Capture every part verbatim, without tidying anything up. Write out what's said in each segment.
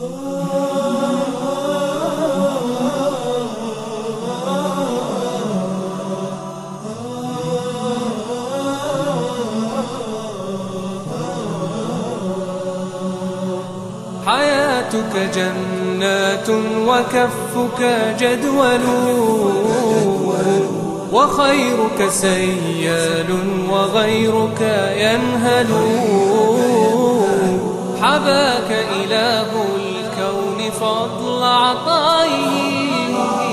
حياتك جنات وكفك جدول، وخيرك سيال وغيرك ينهل. حباك إله الكون فضل عطائه،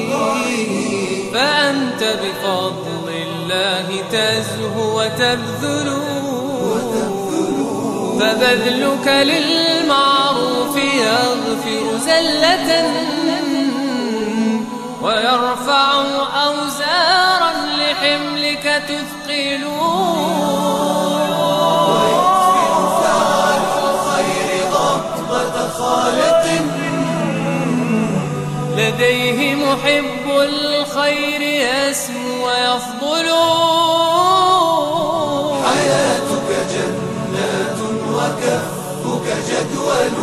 فأنت بفضل الله تزهو وتبذل. فبذلك للمعروف يغفر زلة، ويرفع أوزارا لحملك تثقل. ويكفر فعل الخير غضبة خالق، لديه محب الخير يسمو ويفضل. حياتك جنات وكفك جدول،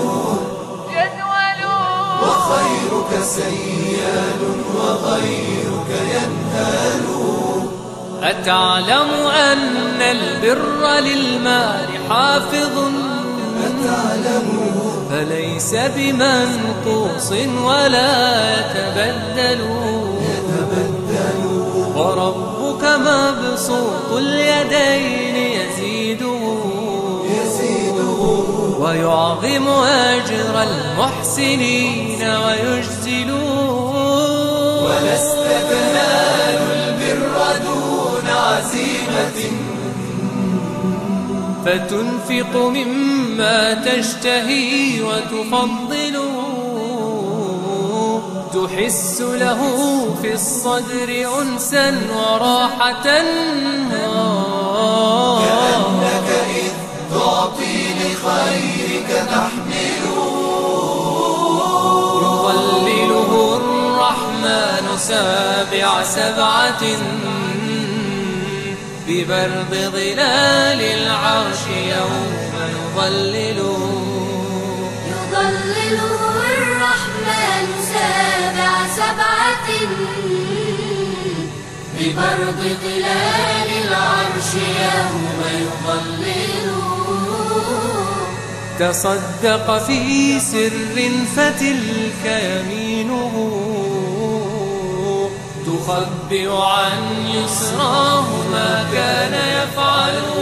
وخيرك سيال وغيرك ينهال. أتعلم أن البر للمال حافظ، أتعلم فليس بمنقوص ولا يتبدل. وربك مبسوط اليدين يزيده، ويعظم أجر المحسنين ويجزل. ولست تنال البر دون عزيمة، فتنفق مما تشتهي وتفضل. تحس له في الصدر أنسا وراحة، كأنك إذ تعطي لخيرك تحمل. يظلله الرحمن سابع سبعة، ببرد ظلال العرش يوم يظلله. يظلله الرحمن سابع سبعة، ببرد ظلال العرش يوم يظلله. تصدق في سر فتلك يمينه، تخبئ عن يسراه ما كان يفعله.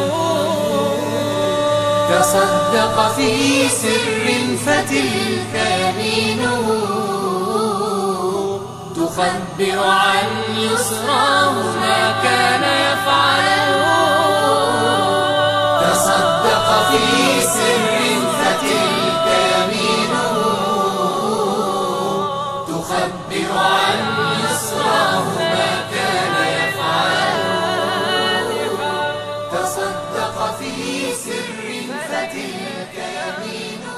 تصدق في سر فتلك يمينه، تخبئ عن يسراه ما كان يفعله. تصدق في سر فتلك يمينه، تخبئ عن يسراه ما كان يفعله. تصدق في سر فتلك يمينه.